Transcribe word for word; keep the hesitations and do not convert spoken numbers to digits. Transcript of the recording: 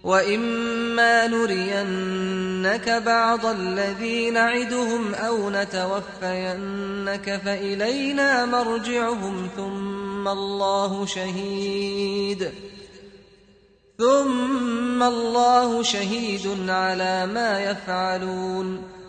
وإما نرينك بعض الذي نعدهم أو نتوفينك فإلينا مرجعهم ثم الله شهيد ثم الله شهيد على ما يفعلون